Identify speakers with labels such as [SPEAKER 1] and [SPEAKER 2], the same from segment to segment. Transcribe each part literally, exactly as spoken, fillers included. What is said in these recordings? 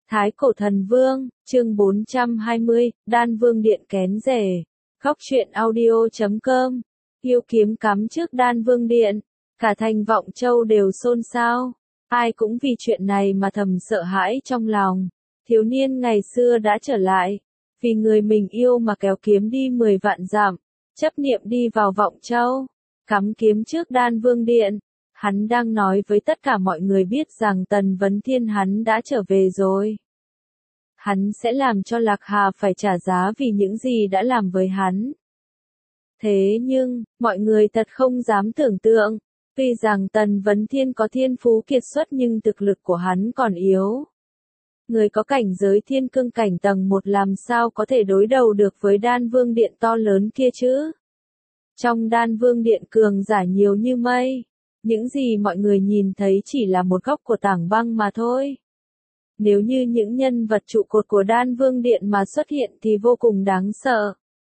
[SPEAKER 1] Thái Cổ Thần Vương, chương bốn trăm hai mươi, Đan Vương Điện kén rể. Góc truyện audio chấm com. Yêu kiếm cắm trước Đan Vương Điện, cả thành Vọng Châu đều xôn xao. Ai cũng vì chuyện này mà thầm sợ hãi trong lòng. Thiếu niên ngày xưa đã trở lại, vì người mình yêu mà kéo kiếm đi mười vạn dặm, chấp niệm đi vào Vọng Châu, cắm kiếm trước Đan Vương Điện. Hắn đang nói với tất cả mọi người biết rằng Tần Vấn Thiên hắn đã trở về rồi. Hắn sẽ làm cho Lạc Hà phải trả giá vì những gì đã làm với hắn. Thế nhưng, mọi người thật không dám tưởng tượng, tuy rằng Tần Vấn Thiên có thiên phú kiệt xuất nhưng thực lực của hắn còn yếu. Người có cảnh giới thiên cương cảnh tầng một làm sao có thể đối đầu được với Đan Vương Điện to lớn kia chứ? Trong Đan Vương Điện cường giả nhiều như mây. Những gì mọi người nhìn thấy chỉ là một góc của tảng băng mà thôi. Nếu như những nhân vật trụ cột của Đan Vương Điện mà xuất hiện thì vô cùng đáng sợ.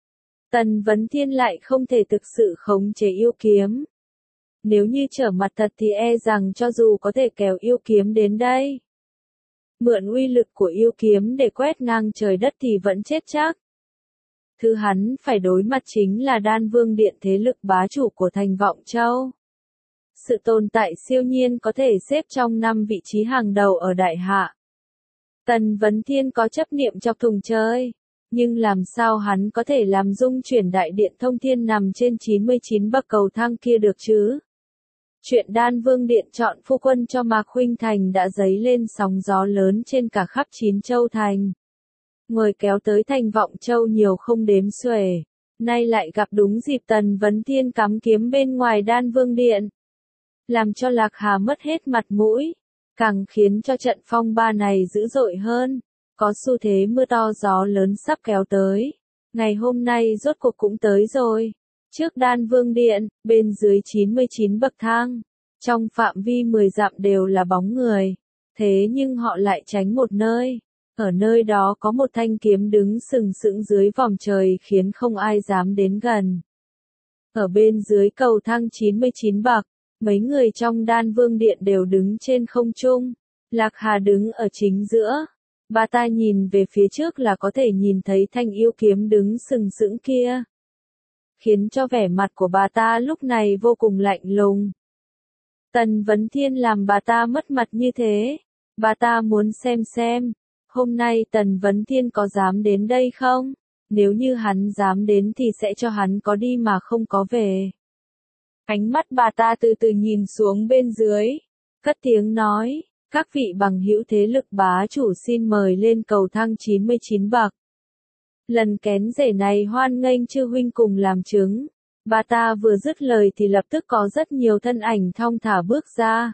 [SPEAKER 1] Tần Vấn Thiên lại không thể thực sự khống chế yêu kiếm. Nếu như trở mặt thật thì e rằng cho dù có thể kéo yêu kiếm đến đây, mượn uy lực của yêu kiếm để quét ngang trời đất thì vẫn chết chắc. Thứ hắn phải đối mặt chính là Đan Vương Điện, thế lực bá chủ của thành Vọng Châu. Sự tồn tại siêu nhiên có thể xếp trong năm vị trí hàng đầu ở Đại Hạ. Tần Vấn Thiên có chấp niệm chọc thùng chơi, nhưng làm sao hắn có thể làm rung chuyển đại điện thông thiên nằm trên chín mươi chín bậc cầu thang kia được chứ? Chuyện Đan Vương Điện chọn phu quân cho Mạc Khuynh Thành đã dấy lên sóng gió lớn trên cả khắp chín châu thành. Người kéo tới thành Vọng Châu nhiều không đếm xuể, nay lại gặp đúng dịp Tần Vấn Thiên cắm kiếm bên ngoài Đan Vương Điện, làm cho Lạc Hà mất hết mặt mũi, càng khiến cho trận phong ba này dữ dội hơn, có xu thế mưa to gió lớn sắp kéo tới. Ngày hôm nay rốt cuộc cũng tới rồi. Trước Đan Vương Điện, bên dưới chín mươi chín bậc thang, trong phạm vi mười dặm đều là bóng người, thế nhưng họ lại tránh một nơi. Ở nơi đó có một thanh kiếm đứng sừng sững dưới vòm trời khiến không ai dám đến gần. Ở bên dưới cầu thang chín mươi chín bậc, mấy người trong Đan Vương Điện đều đứng trên không trung. Lạc Hà đứng ở chính giữa. Bà ta nhìn về phía trước là có thể nhìn thấy thanh yêu kiếm đứng sừng sững kia, khiến cho vẻ mặt của bà ta lúc này vô cùng lạnh lùng. Tần Vấn Thiên làm bà ta mất mặt như thế. Bà ta muốn xem xem, hôm nay Tần Vấn Thiên có dám đến đây không? Nếu như hắn dám đến thì sẽ cho hắn có đi mà không có về. Ánh mắt bà ta từ từ nhìn xuống bên dưới, cất tiếng nói, các vị bằng hữu thế lực bá chủ xin mời lên cầu thang chín mươi chín bậc. Lần kén rể này hoan nghênh chư huynh cùng làm chứng. Bà ta vừa dứt lời thì lập tức có rất nhiều thân ảnh thong thả bước ra.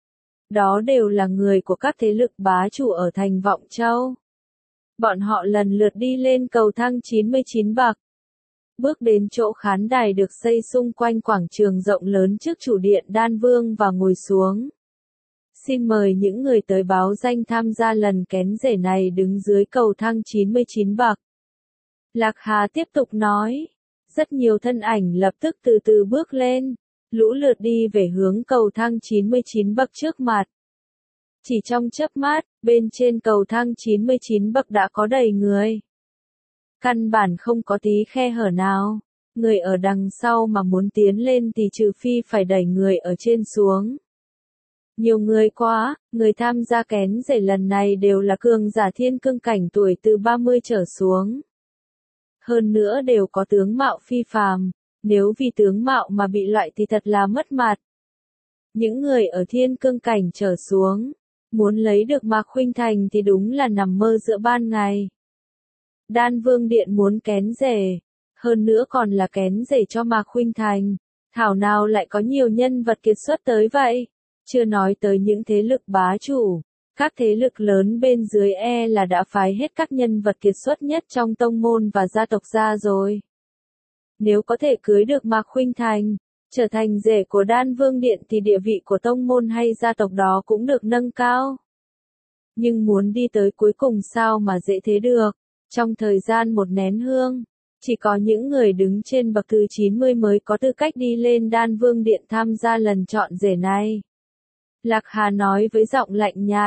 [SPEAKER 1] Đó đều là người của các thế lực bá chủ ở thành Vọng Châu. Bọn họ lần lượt đi lên cầu thang chín mươi chín bậc. Bước đến chỗ khán đài được xây xung quanh quảng trường rộng lớn trước chủ điện Đan Vương và ngồi xuống. Xin mời những người tới báo danh tham gia lần kén rể này đứng dưới cầu thang chín mươi chín bậc. Lạc Hà tiếp tục nói. Rất nhiều thân ảnh lập tức từ từ bước lên, lũ lượt đi về hướng cầu thang chín mươi chín bậc trước mặt. Chỉ trong chớp mắt, bên trên cầu thang chín mươi chín bậc đã có đầy người. Căn bản không có tí khe hở nào. Người ở đằng sau mà muốn tiến lên thì trừ phi phải đẩy người ở trên xuống. Nhiều người quá, người tham gia kén rể lần này đều là cường giả thiên cương cảnh tuổi từ ba mươi trở xuống. Hơn nữa đều có tướng mạo phi phàm, nếu vì tướng mạo mà bị loại thì thật là mất mặt. Những người ở thiên cương cảnh trở xuống, muốn lấy được Mạc Khuynh Thành thì đúng là nằm mơ giữa ban ngày. Đan Vương Điện muốn kén rể, hơn nữa còn là kén rể cho Mạc Khuynh Thành, thảo nào lại có nhiều nhân vật kiệt xuất tới vậy, chưa nói tới những thế lực bá chủ. Các thế lực lớn bên dưới e là đã phái hết các nhân vật kiệt xuất nhất trong tông môn và gia tộc ra rồi. Nếu có thể cưới được Mạc Khuynh Thành, trở thành rể của Đan Vương Điện thì địa vị của tông môn hay gia tộc đó cũng được nâng cao. Nhưng muốn đi tới cuối cùng sao mà dễ thế được, trong thời gian một nén hương, chỉ có những người đứng trên bậc thứ chín mươi mới có tư cách đi lên Đan Vương Điện tham gia lần chọn rể này. Lạc Hà nói với giọng lạnh nhạt.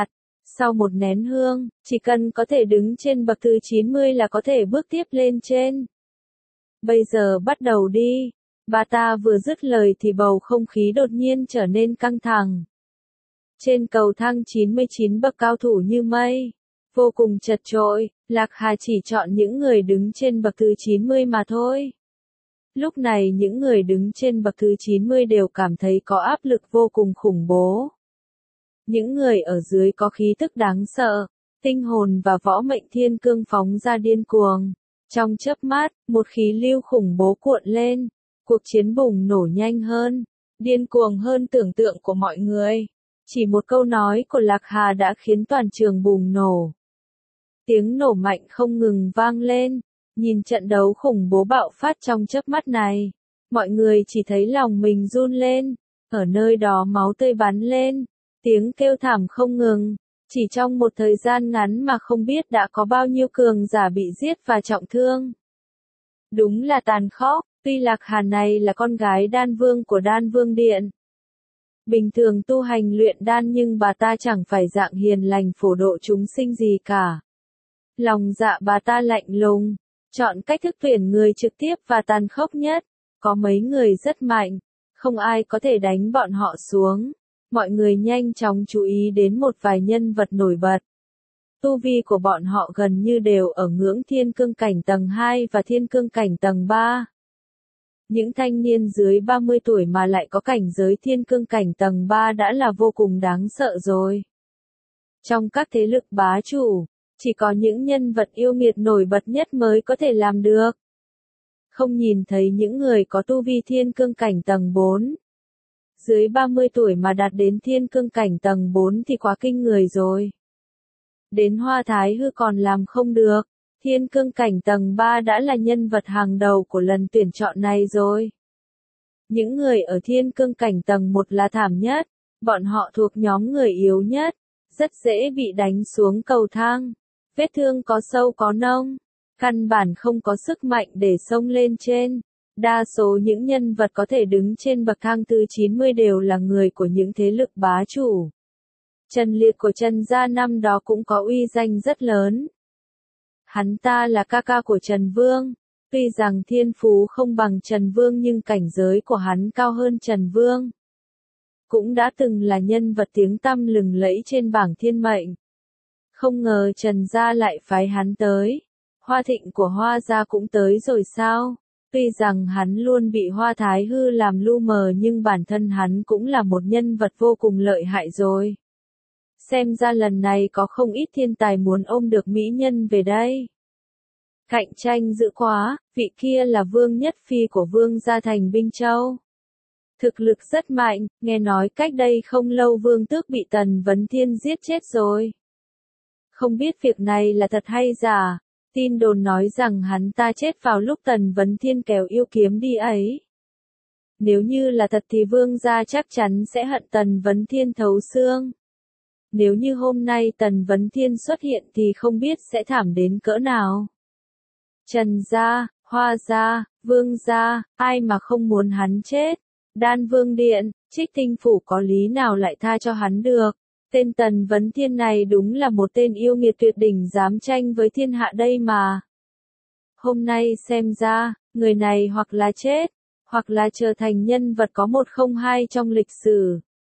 [SPEAKER 1] Sau một nén hương, chỉ cần có thể đứng trên bậc thứ chín mươi là có thể bước tiếp lên trên. Bây giờ bắt đầu đi. Bà ta vừa dứt lời thì bầu không khí đột nhiên trở nên căng thẳng. Trên cầu thang chín mươi chín bậc cao thủ như mây, vô cùng chật chội, Lạc Hà chỉ chọn những người đứng trên bậc thứ chín mươi mà thôi. Lúc này những người đứng trên bậc thứ chín mươi đều cảm thấy có áp lực vô cùng khủng bố. Những người ở dưới có khí tức đáng sợ, tinh hồn và võ mệnh thiên cương phóng ra điên cuồng. Trong chớp mắt, một khí lưu khủng bố cuộn lên, cuộc chiến bùng nổ nhanh hơn, điên cuồng hơn tưởng tượng của mọi người. Chỉ một câu nói của Lạc Hà đã khiến toàn trường bùng nổ. Tiếng nổ mạnh không ngừng vang lên, nhìn trận đấu khủng bố bạo phát trong chớp mắt này. Mọi người chỉ thấy lòng mình run lên, ở nơi đó máu tươi bắn lên, tiếng kêu thảm không ngừng. Chỉ trong một thời gian ngắn mà không biết đã có bao nhiêu cường giả bị giết và trọng thương. Đúng là tàn khốc, tuy Lạc Hà này là con gái đan vương của Đan Vương Điện. Bình thường tu hành luyện đan nhưng bà ta chẳng phải dạng hiền lành phổ độ chúng sinh gì cả. Lòng dạ bà ta lạnh lùng, chọn cách thức tuyển người trực tiếp và tàn khốc nhất. Có mấy người rất mạnh, không ai có thể đánh bọn họ xuống. Mọi người nhanh chóng chú ý đến một vài nhân vật nổi bật. Tu vi của bọn họ gần như đều ở ngưỡng thiên cương cảnh tầng hai và thiên cương cảnh tầng ba. Những thanh niên dưới ba mươi tuổi mà lại có cảnh giới thiên cương cảnh tầng ba đã là vô cùng đáng sợ rồi. Trong các thế lực bá chủ, chỉ có những nhân vật yêu nghiệt nổi bật nhất mới có thể làm được. Không nhìn thấy những người có tu vi thiên cương cảnh tầng bốn. Dưới ba mươi tuổi mà đạt đến thiên cương cảnh tầng bốn thì quá kinh người rồi. Đến Hoa Thái Hư còn làm không được, thiên cương cảnh tầng ba đã là nhân vật hàng đầu của lần tuyển chọn này rồi. Những người ở thiên cương cảnh tầng một là thảm nhất, bọn họ thuộc nhóm người yếu nhất, rất dễ bị đánh xuống cầu thang. Vết thương có sâu có nông, căn bản không có sức mạnh để xông lên trên. Đa số những nhân vật có thể đứng trên bậc thang thứ chín mươi đều là người của những thế lực bá chủ. Trần Liệt của Trần gia năm đó cũng có uy danh rất lớn. Hắn ta là ca ca của Trần Vương, tuy rằng thiên phú không bằng Trần Vương nhưng cảnh giới của hắn cao hơn Trần Vương. Cũng đã từng là nhân vật tiếng tăm lừng lẫy trên bảng thiên mệnh. Không ngờ Trần gia lại phái hắn tới. Hoa Thịnh của Hoa gia cũng tới rồi sao? Tuy rằng hắn luôn bị Hoa Thái Hư làm lu mờ nhưng bản thân hắn cũng là một nhân vật vô cùng lợi hại rồi. Xem ra lần này có không ít thiên tài muốn ôm được mỹ nhân về đây. Cạnh tranh dữ quá, vị kia là Vương Nhất Phi của Vương gia thành Binh Châu. Thực lực rất mạnh, nghe nói cách đây không lâu Vương Tước bị Tần Vấn Thiên giết chết rồi. Không biết việc này là thật hay giả. Tin đồn nói rằng hắn ta chết vào lúc Tần Vấn Thiên kéo yêu kiếm đi ấy. Nếu như là thật thì Vương gia chắc chắn sẽ hận Tần Vấn Thiên thấu xương. Nếu như hôm nay Tần Vấn Thiên xuất hiện thì không biết sẽ thảm đến cỡ nào. Trần gia, Hoa gia, Vương gia, ai mà không muốn hắn chết. Đan Vương Điện, Trích Tinh Phủ có lý nào lại tha cho hắn được. Tên Tần Vấn Thiên này đúng là một tên yêu nghiệt tuyệt đỉnh dám tranh với thiên hạ đây mà. Hôm nay xem ra, người này hoặc là chết, hoặc là trở thành nhân vật có một không hai trong lịch sử.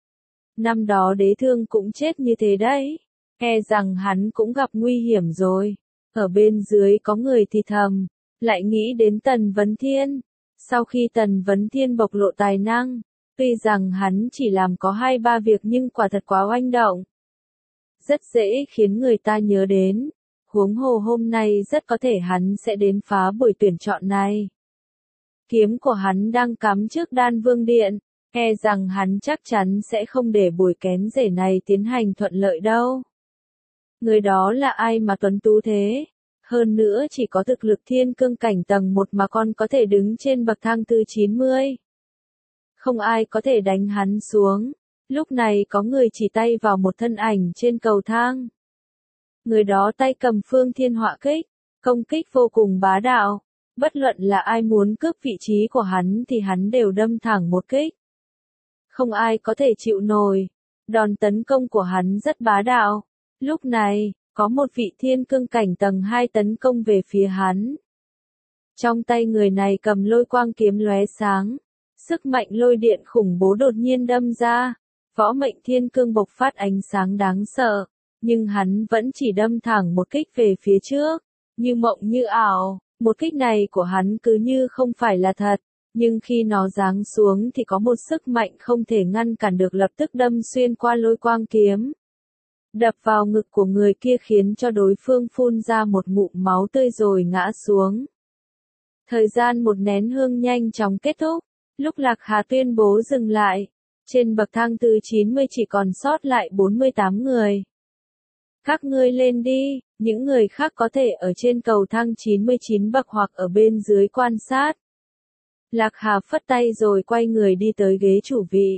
[SPEAKER 1] Năm đó Đế Thương cũng chết như thế đấy, e rằng hắn cũng gặp nguy hiểm rồi. Ở bên dưới có người thì thầm, lại nghĩ đến Tần Vấn Thiên. Sau khi Tần Vấn Thiên bộc lộ tài năng, tuy rằng hắn chỉ làm có hai ba việc nhưng quả thật quá oanh động. Rất dễ khiến người ta nhớ đến. Huống hồ hôm nay rất có thể hắn sẽ đến phá buổi tuyển chọn này. Kiếm của hắn đang cắm trước Đan Vương Điện, e rằng hắn chắc chắn sẽ không để buổi kén rể này tiến hành thuận lợi đâu. Người đó là ai mà tuấn tú thế? Hơn nữa chỉ có thực lực thiên cương cảnh tầng một mà còn có thể đứng trên bậc thang thứ chín mươi. Không ai có thể đánh hắn xuống. Lúc này có người chỉ tay vào một thân ảnh trên cầu thang. Người đó tay cầm Phương Thiên Họa Kích, công kích vô cùng bá đạo. Bất luận là ai muốn cướp vị trí của hắn thì hắn đều đâm thẳng một kích. Không ai có thể chịu nổi. Đòn tấn công của hắn rất bá đạo. Lúc này, có một vị thiên cương cảnh tầng hai tấn công về phía hắn. Trong tay người này cầm lôi quang kiếm lóe sáng. Sức mạnh lôi điện khủng bố đột nhiên đâm ra. Võ mệnh thiên cương bộc phát ánh sáng đáng sợ. Nhưng hắn vẫn chỉ đâm thẳng một kích về phía trước. Như mộng như ảo. Một kích này của hắn cứ như không phải là thật. Nhưng khi nó giáng xuống thì có một sức mạnh không thể ngăn cản được lập tức đâm xuyên qua lôi quang kiếm. Đập vào ngực của người kia khiến cho đối phương phun ra một ngụm máu tươi rồi ngã xuống. Thời gian một nén hương nhanh chóng kết thúc. Lúc Lạc Hà tuyên bố dừng lại. Trên bậc thang thứ chín mươi chỉ còn sót lại bốn mươi tám người. Các ngươi lên đi, những người khác có thể ở trên cầu thang chín mươi chín bậc hoặc ở bên dưới quan sát. Lạc Hà phất tay rồi quay người đi tới ghế chủ vị.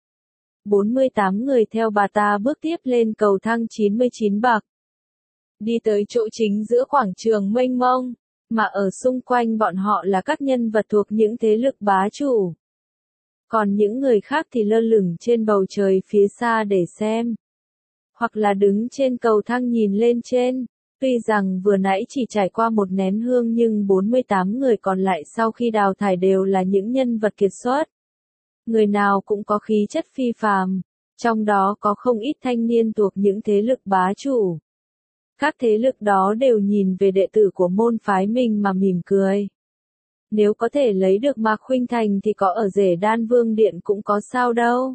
[SPEAKER 1] bốn mươi tám người theo bà ta bước tiếp lên cầu thang chín mươi chín bậc. Đi tới chỗ chính giữa quảng trường mênh mông, mà ở xung quanh bọn họ là các nhân vật thuộc những thế lực bá chủ. Còn những người khác thì lơ lửng trên bầu trời phía xa để xem. Hoặc là đứng trên cầu thang nhìn lên trên. Tuy rằng vừa nãy chỉ trải qua một nén hương nhưng bốn mươi tám người còn lại sau khi đào thải đều là những nhân vật kiệt xuất. Người nào cũng có khí chất phi phàm, trong đó có không ít thanh niên thuộc những thế lực bá chủ. Các thế lực đó đều nhìn về đệ tử của môn phái mình mà mỉm cười. Nếu có thể lấy được Mạc Khuynh Thành thì có ở rể Đan Vương Điện cũng có sao đâu.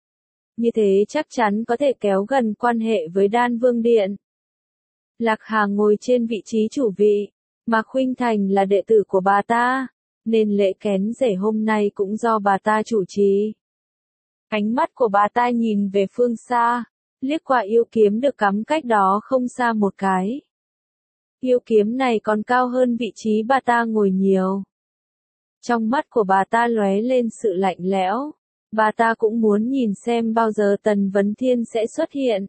[SPEAKER 1] Như thế chắc chắn có thể kéo gần quan hệ với Đan Vương Điện. Lạc Hà ngồi trên vị trí chủ vị, Mạc Khuynh Thành là đệ tử của bà ta, nên lễ kén rể hôm nay cũng do bà ta chủ trì. Ánh mắt của bà ta nhìn về phương xa, liếc qua yêu kiếm được cắm cách đó không xa một cái. Yêu kiếm này còn cao hơn vị trí bà ta ngồi nhiều. Trong mắt của bà ta lóe lên sự lạnh lẽo, bà ta cũng muốn nhìn xem bao giờ Tần Vấn Thiên sẽ xuất hiện.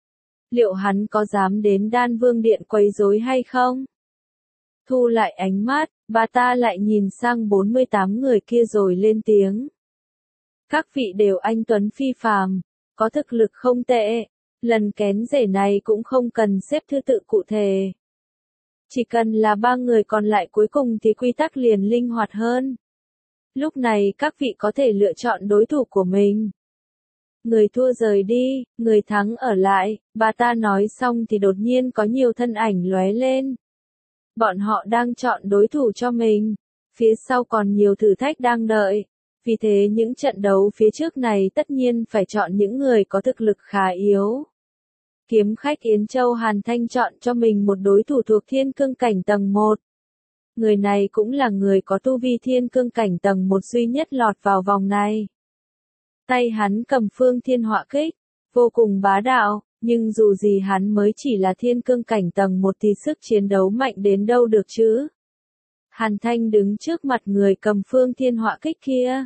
[SPEAKER 1] Liệu hắn có dám đến Đan Vương Điện quấy rối hay không? Thu lại ánh mắt, bà ta lại nhìn sang bốn mươi tám người kia rồi lên tiếng. Các vị đều anh tuấn phi phàm, có thực lực không tệ, lần kén rể này cũng không cần xếp thứ tự cụ thể. Chỉ cần là ba người còn lại cuối cùng thì quy tắc liền linh hoạt hơn. Lúc này các vị có thể lựa chọn đối thủ của mình. Người thua rời đi, người thắng ở lại, bà ta nói xong thì đột nhiên có nhiều thân ảnh lóe lên. Bọn họ đang chọn đối thủ cho mình, phía sau còn nhiều thử thách đang đợi, vì thế những trận đấu phía trước này tất nhiên phải chọn những người có thực lực khá yếu. Kiếm khách Yến Châu Hàn Thanh chọn cho mình một đối thủ thuộc thiên cương cảnh tầng một. Người này cũng là người có tu vi thiên cương cảnh tầng một duy nhất lọt vào vòng này. Tay hắn cầm phương thiên họa kích, vô cùng bá đạo, nhưng dù gì hắn mới chỉ là thiên cương cảnh tầng một thì sức chiến đấu mạnh đến đâu được chứ. Hàn Thanh đứng trước mặt người cầm phương thiên họa kích kia.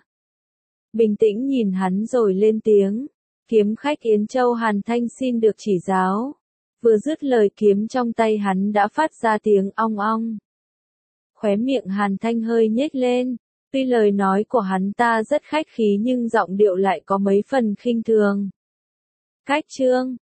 [SPEAKER 1] Bình tĩnh nhìn hắn rồi lên tiếng. Kiếm khách Yến Châu Hàn Thanh xin được chỉ giáo. Vừa dứt lời kiếm trong tay hắn đã phát ra tiếng ong ong. Khóe miệng Hàn Thanh hơi nhếch lên. Tuy lời nói của hắn ta rất khách khí nhưng giọng điệu lại có mấy phần khinh thường. Cách chương